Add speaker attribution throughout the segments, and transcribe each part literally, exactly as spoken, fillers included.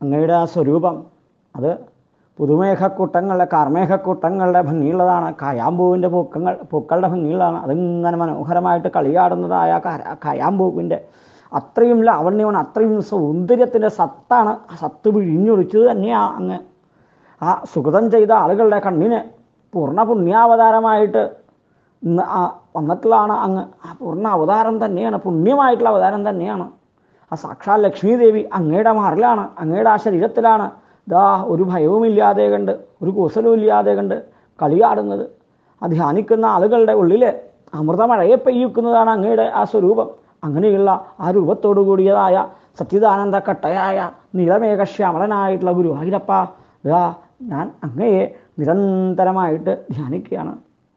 Speaker 1: അങ്ങയുടെ ആ സ്വരൂപം അത് പുതുമേഘക്കൂട്ടങ്ങളുടെ കാർമേഘക്കൂട്ടങ്ങളുടെ ഭംഗിയുള്ളതാണ്. കായാമ്പൂവിൻ്റെ പൂക്കങ്ങൾ പൂക്കളുടെ ഭംഗിയുള്ളതാണ്. അതിങ്ങനെ മനോഹരമായിട്ട് കളിയാടുന്നതായ കായാമ്പൂവിൻ്റെ അത്രയും ലാവണ്യമാണ്, അത്രയും സൗന്ദര്യത്തിൻ്റെ സത്താണ്. ആ സത്ത് പിഴിഞ്ഞൊഴിച്ചത് തന്നെയാണ് അങ്ങ്. ആ സുഗതം ചെയ്ത ആളുകളുടെ കണ്ണിന് പൂർണ്ണ പുണ്യാവതാരമായിട്ട് ഇന്ന് ആ വന്നിട്ടുള്ളതാണ് അങ്ങ്. ആ പൂർണ്ണ അവതാരം തന്നെയാണ്, പുണ്യമായിട്ടുള്ള അവതാരം തന്നെയാണ്. ആ സാക്ഷാൽ ലക്ഷ്മി ദേവി അങ്ങയുടെ മാറിലാണ്, അങ്ങയുടെ ആ ശരീരത്തിലാണ് ദാ ഒരു ഭയവുമില്ലാതെ കണ്ട്, ഒരു കൂസലും ഇല്ലാതെ കണ്ട് കളിയാടുന്നത്. ആ ധ്യാനിക്കുന്ന ആളുകളുടെ ഉള്ളിൽ അമൃതമഴയെ പെയ്യിക്കുന്നതാണ് അങ്ങയുടെ ആ സ്വരൂപം. അങ്ങനെയുള്ള ആ രൂപത്തോടു കൂടിയതായ സച്ചിദാനന്ദ കട്ടയായ നീലമേഘശ്യാമളനായിട്ടുള്ള ഗുരുവായൂരപ്പ, ദാ ഞാൻ അങ്ങയെ നിരന്തരമായിട്ട് ധ്യാനിക്കുകയാണ്.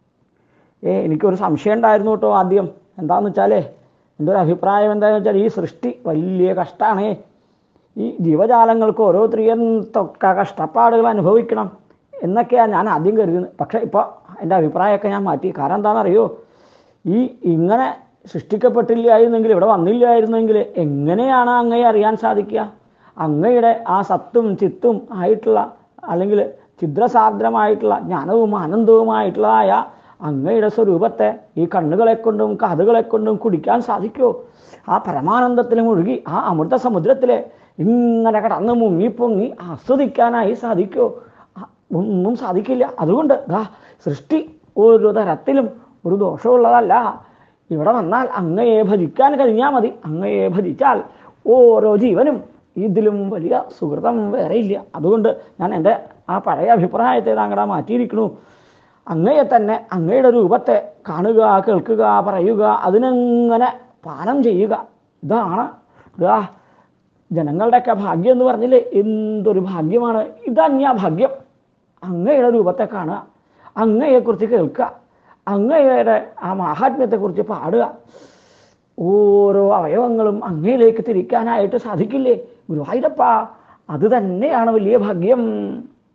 Speaker 1: ഏ എനിക്കൊരു സംശയം ഉണ്ടായിരുന്നു കേട്ടോ ആദ്യം. എന്താണെന്ന് വെച്ചാലേ, എൻ്റെ ഒരു അഭിപ്രായം എന്താണെന്ന് വെച്ചാൽ, ഈ സൃഷ്ടി വലിയ കഷ്ടമാണേ. ഈ ജീവജാലങ്ങൾക്ക് ഓരോരുത്തരും തൊക്കെ കഷ്ടപ്പാടുകൾ അനുഭവിക്കണം എന്നൊക്കെയാണ് ഞാൻ ആദ്യം കരുതുന്നത്. പക്ഷേ ഇപ്പോൾ എൻ്റെ അഭിപ്രായമൊക്കെ ഞാൻ മാറ്റി. കാരണം എന്താണെന്നറിയോ, ഈ ഇങ്ങനെ സൃഷ്ടിക്കപ്പെട്ടില്ലായിരുന്നെങ്കിൽ, ഇവിടെ വന്നില്ലായിരുന്നെങ്കിൽ എങ്ങനെയാണ് അങ്ങയെ അറിയാൻ സാധിക്കുക? അങ്ങയുടെ ആ സത്തും ചിത്തും ആയിട്ടുള്ള, അല്ലെങ്കിൽ ഛിദ്രസാന്ദ്രമായിട്ടുള്ള ജ്ഞാനവും ആനന്ദവുമായിട്ടുള്ളതായ അങ്ങയുടെ സ്വരൂപത്തെ ഈ കണ്ണുകളെ കൊണ്ടും കാതുകളെ കൊണ്ടും കുടിക്കാൻ സാധിക്കുമോ? ആ പരമാനന്ദത്തിൽ മുഴുകി ആ അമൃത സമുദ്രത്തിലെ ഇങ്ങനെ കടന്ന് മുങ്ങിപ്പൊങ്ങി ആസ്വദിക്കാനായി സാധിക്കുമോ? ഒന്നും സാധിക്കില്ല. അതുകൊണ്ട് ദാ സൃഷ്ടി ഒരു തരത്തിലും ഒരു ദോഷമുള്ളതല്ല. ഇവിടെ വന്നാൽ അങ്ങയെ ഭജിക്കാൻ കഴിഞ്ഞാൽ മതി. അങ്ങയെ ഭജിച്ചാൽ ഓരോ ജീവനും ഇതിലും വലിയ സുഹൃതം വേറെയില്ല. അതുകൊണ്ട് ഞാൻ എൻ്റെ ആ പഴയ അഭിപ്രായത്തെ താങ്കളെ മാറ്റിയിരിക്കണു. അങ്ങയെ തന്നെ, അങ്ങയുടെ രൂപത്തെ കാണുക, കേൾക്കുക, പറയുക, അതിനെങ്ങനെ പാനം ചെയ്യുക. ഇതാണ് ഇതാ ജനങ്ങളുടെയൊക്കെ ഭാഗ്യം എന്ന് പറഞ്ഞില്ലേ, എന്തൊരു ഭാഗ്യമാണ്. ഇതന്യ ഭാഗ്യം. അങ്ങയുടെ രൂപത്തെ കാണുക, അങ്ങയെക്കുറിച്ച് കേൾക്കുക, അങ്ങയുടെ ആ മാഹാത്മ്യത്തെക്കുറിച്ച് പാടുക. ഓരോ അവയവങ്ങളും അങ്ങയിലേക്ക് തിരിക്കാനായിട്ട് സാധിക്കില്ലേ ഗുരുവായൂരപ്പ? അത് തന്നെയാണ് വലിയ ഭാഗ്യം.